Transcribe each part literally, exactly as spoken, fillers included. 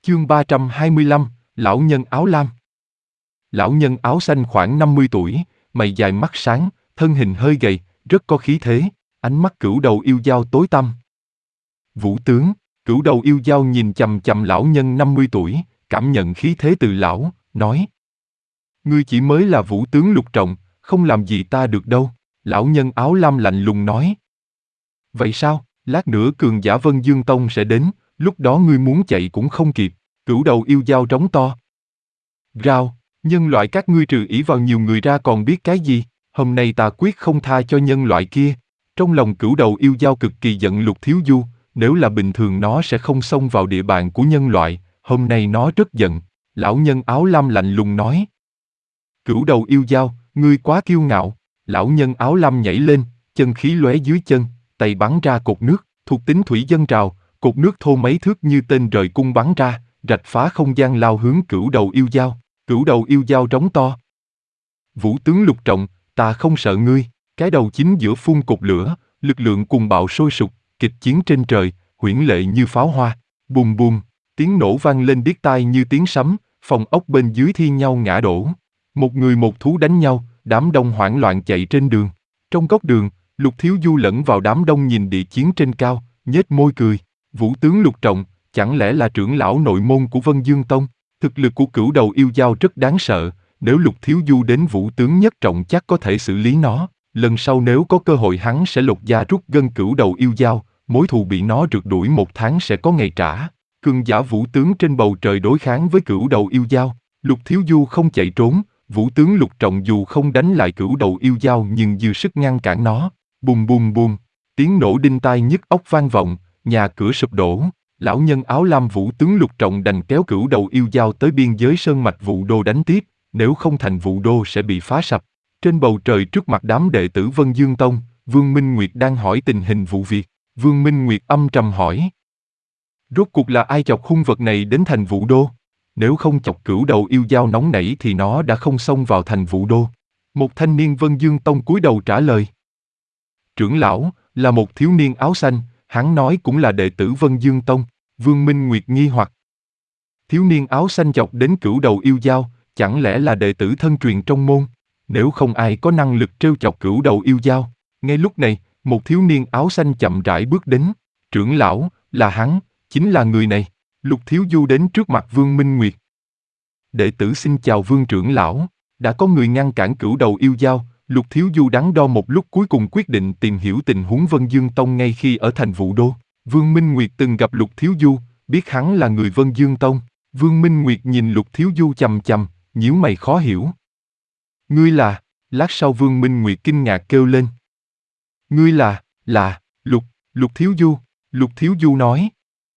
Chương ba trăm hai mươi lăm, Lão nhân áo lam. Lão nhân áo xanh khoảng năm mươi tuổi, mày dài mắt sáng, thân hình hơi gầy, rất có khí thế, ánh mắt cửu đầu yêu dao tối tăm. Vũ tướng, cửu đầu yêu dao nhìn chằm chằm lão nhân năm mươi tuổi, cảm nhận khí thế từ lão, nói: Ngươi chỉ mới là vũ tướng lục trọng, không làm gì ta được đâu. Lão nhân áo lam lạnh lùng nói: Vậy sao, lát nữa cường giả Vân Dương Tông sẽ đến, lúc đó ngươi muốn chạy cũng không kịp. Cửu đầu yêu dao trống to. Rao, nhân loại các ngươi trừ ỷ vào nhiều người ra còn biết cái gì, hôm nay ta quyết không tha cho nhân loại kia. Trong lòng cửu đầu yêu dao cực kỳ giận Lục Thiếu Du, nếu là bình thường nó sẽ không xông vào địa bàn của nhân loại, hôm nay nó rất giận. Lão nhân áo lam lạnh lùng nói: Cửu đầu yêu dao, ngươi quá kiêu ngạo. Lão nhân áo lam nhảy lên, chân khí lóe dưới chân, tay bắn ra cột nước, thuộc tính thủy dân trào, cột nước thô mấy thước như tên rời cung bắn ra, rạch phá không gian lao hướng cửu đầu yêu dao. Cửu đầu yêu dao trống to. Vũ tướng lục trọng, ta không sợ ngươi. Cái đầu chính giữa phun cột lửa, lực lượng cuồng bạo sôi sục, kịch chiến trên trời, huyễn lệ như pháo hoa. Bùm bùm, tiếng nổ vang lên điếc tai như tiếng sấm, phòng ốc bên dưới thi nhau ngã đổ. Một người một thú đánh nhau, đám đông hoảng loạn chạy trên đường. Trong góc đường, Lục Thiếu Du lẫn vào đám đông nhìn địa chiến trên cao, nhếch môi cười. Vũ tướng lục trọng, chẳng lẽ là trưởng lão nội môn của Vân Dương Tông? Thực lực của cửu đầu yêu dao rất đáng sợ, nếu Lục Thiếu Du đến vũ tướng nhất trọng chắc có thể xử lý nó. Lần sau nếu có cơ hội hắn sẽ lột da rút gân cửu đầu yêu dao, mối thù bị nó rượt đuổi một tháng sẽ có ngày trả. Cường giả vũ tướng trên bầu trời đối kháng với cửu đầu yêu dao, Lục Thiếu Du không chạy trốn, vũ tướng lục trọng dù không đánh lại cửu đầu yêu dao nhưng dư sức ngăn cản nó. Bùm bùm bùm, tiếng nổ đinh tai nhức óc vang vọng, nhà cửa sụp đổ. Lão nhân áo lam vũ tướng lục trọng đành kéo cửu đầu yêu dao tới biên giới sơn mạch Vũ Đô đánh tiếp, nếu không thành Vũ Đô sẽ bị phá sập. Trên bầu trời trước mặt đám đệ tử Vân Dương Tông, Vương Minh Nguyệt đang hỏi tình hình vụ việc. Vương Minh Nguyệt âm trầm hỏi: Rốt cuộc là ai chọc hung vật này đến thành Vũ Đô? Nếu không chọc cửu đầu yêu dao nóng nảy thì nó đã không xông vào thành Vũ Đô. Một thanh niên Vân Dương Tông cúi đầu trả lời: Trưởng lão, là một thiếu niên áo xanh, hắn nói cũng là đệ tử Vân Dương Tông. Vương Minh Nguyệt nghi hoặc: Thiếu niên áo xanh chọc đến cửu đầu yêu dao, chẳng lẽ là đệ tử thân truyền trong môn? Nếu không ai có năng lực trêu chọc cửu đầu yêu dao. Ngay lúc này, một thiếu niên áo xanh chậm rãi bước đến. Trưởng lão, là hắn, chính là người này. Lục Thiếu Du đến trước mặt Vương Minh Nguyệt. Đệ tử xin chào Vương trưởng lão. Đã có người ngăn cản cửu đầu yêu dao. Lục Thiếu Du đắn đo một lúc cuối cùng quyết định tìm hiểu tình huống Vân Dương Tông ngay khi ở thành Vũ Đô. Vương Minh Nguyệt từng gặp Lục Thiếu Du, biết hắn là người Vân Dương Tông. Vương Minh Nguyệt nhìn Lục Thiếu Du chằm chằm, nhíu mày khó hiểu. Ngươi là? Lát sau Vương Minh Nguyệt kinh ngạc kêu lên. Ngươi là, là, Lục, Lục Thiếu Du. Lục Thiếu Du nói.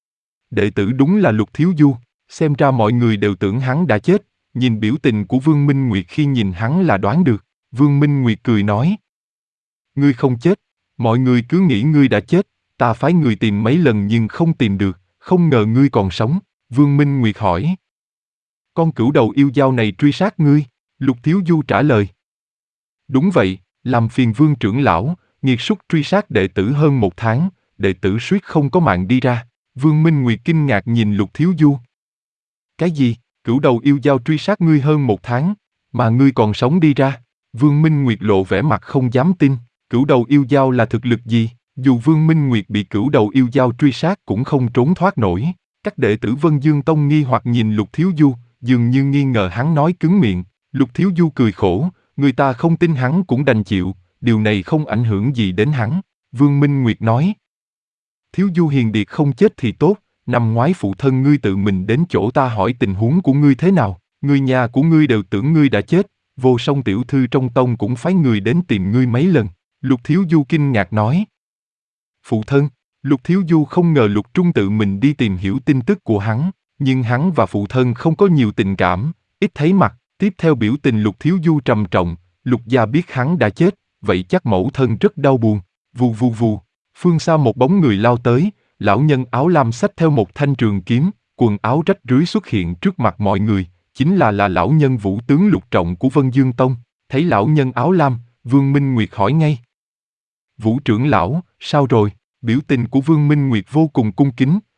Đệ tử đúng là Lục Thiếu Du, xem ra mọi người đều tưởng hắn đã chết, nhìn biểu tình của Vương Minh Nguyệt khi nhìn hắn là đoán được. Vương Minh Nguyệt cười nói. Ngươi không chết, mọi người cứ nghĩ ngươi đã chết, ta phái người tìm mấy lần nhưng không tìm được, không ngờ ngươi còn sống. Vương Minh Nguyệt hỏi. Con cửu đầu yêu dao này truy sát ngươi? Lục Thiếu Du trả lời. Đúng vậy, làm phiền Vương trưởng lão, nghiệt súc truy sát đệ tử hơn một tháng, đệ tử suýt không có mạng đi ra. Vương Minh Nguyệt kinh ngạc nhìn Lục Thiếu Du. Cái gì, cửu đầu yêu dao truy sát ngươi hơn một tháng, mà ngươi còn sống đi ra? Vương Minh Nguyệt lộ vẻ mặt không dám tin, cửu đầu yêu dao là thực lực gì? Dù Vương Minh Nguyệt bị cửu đầu yêu dao truy sát cũng không trốn thoát nổi. Các đệ tử Vân Dương Tông nghi hoặc nhìn Lục Thiếu Du, dường như nghi ngờ hắn nói cứng miệng. Lục Thiếu Du cười khổ, người ta không tin hắn cũng đành chịu, điều này không ảnh hưởng gì đến hắn. Vương Minh Nguyệt nói. Thiếu Du hiền điệt không chết thì tốt, năm ngoái phụ thân ngươi tự mình đến chỗ ta hỏi tình huống của ngươi thế nào, người nhà của ngươi đều tưởng ngươi đã chết, Vô Song tiểu thư trong tông cũng phái người đến tìm ngươi mấy lần. Lục Thiếu Du kinh ngạc nói. Phụ thân, Lục Thiếu Du không ngờ Lục Trung tự mình đi tìm hiểu tin tức của hắn, nhưng hắn và phụ thân không có nhiều tình cảm, ít thấy mặt. Tiếp theo biểu tình Lục Thiếu Du trầm trọng, Lục gia biết hắn đã chết, vậy chắc mẫu thân rất đau buồn. Vù vù vù, phương xa một bóng người lao tới, lão nhân áo lam xách theo một thanh trường kiếm, quần áo rách rưới xuất hiện trước mặt mọi người, chính là là lão nhân vũ tướng Lục Trọng của Vân Dương Tông. Thấy lão nhân áo lam, Vương Minh Nguyệt hỏi ngay. Vũ trưởng lão, sao rồi? Biểu tình của Vương Minh Nguyệt vô cùng cung kính,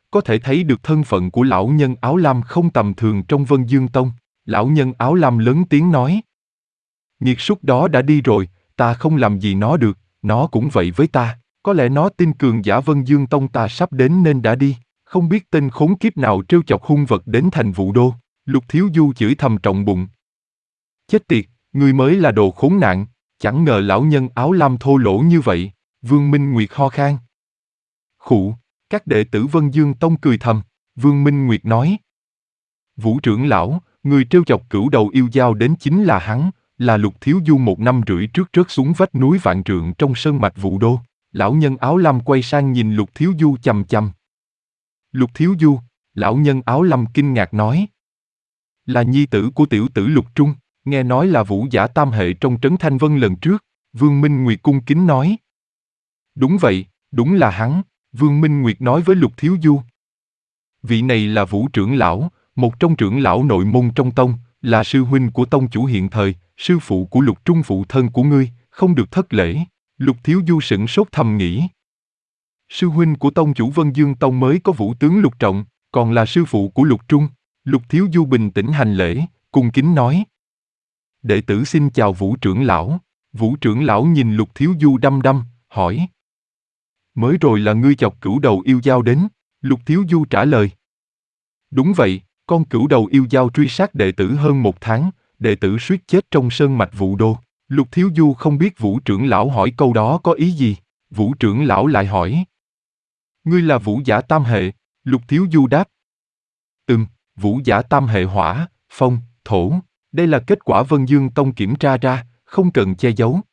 có thể thấy được thân phận của lão nhân áo lam không tầm thường trong Vân Dương Tông. Lão nhân áo lam lớn tiếng nói. Nghiệt súc đó đã đi rồi, ta không làm gì nó được, nó cũng vậy với ta. Có lẽ nó tin cường giả Vân Dương Tông ta sắp đến nên đã đi. Không biết tên khốn kiếp nào trêu chọc hung vật đến thành Vũ Đô. Lục Thiếu Du chửi thầm trọng bụng. Chết tiệt, ngươi mới là đồ khốn nạn, chẳng ngờ lão nhân áo lam thô lỗ như vậy. Vương Minh Nguyệt ho khan. Khụ, các đệ tử Vân Dương Tông cười thầm. Vương Minh Nguyệt nói. Vũ trưởng lão, người trêu chọc cửu đầu yêu dao đến chính là hắn, là Lục Thiếu Du một năm rưỡi trước rớt xuống vách núi vạn trượng trong sơn mạch Vũ Đô. Lão nhân áo lam quay sang nhìn Lục Thiếu Du chằm chằm. Lục Thiếu Du, lão nhân áo lam kinh ngạc nói. Là nhi tử của tiểu tử Lục Trung, nghe nói là vũ giả tam hệ trong trấn Thanh Vân lần trước. Vương Minh Nguyệt cung kính nói. Đúng vậy, đúng là hắn, Vương Minh Nguyệt nói với Lục Thiếu Du. Vị này là Vũ trưởng lão, một trong trưởng lão nội môn trong tông, là sư huynh của tông chủ hiện thời, sư phụ của Lục Trung phụ thân của ngươi, không được thất lễ. Lục Thiếu Du sửng sốt thầm nghĩ. Sư huynh của tông chủ Vân Dương Tông mới có Vũ tướng Lục Trọng, còn là sư phụ của Lục Trung. Lục Thiếu Du bình tĩnh hành lễ, cung kính nói. Đệ tử xin chào Vũ trưởng lão. Vũ trưởng lão nhìn Lục Thiếu Du đăm đăm, hỏi. Mới rồi là ngươi chọc cửu đầu yêu dao đến. Lục Thiếu Du trả lời. Đúng vậy, con cửu đầu yêu dao truy sát đệ tử hơn một tháng, đệ tử suýt chết trong sơn mạch Vũ Đô. Lục Thiếu Du không biết Vũ trưởng lão hỏi câu đó có ý gì. Vũ trưởng lão lại hỏi. Ngươi là vũ giả tam hệ, Lục Thiếu Du đáp. Ừm, vũ giả tam hệ hỏa, phong, thổ. Đây là kết quả Vân Dương Tông kiểm tra ra, không cần che giấu.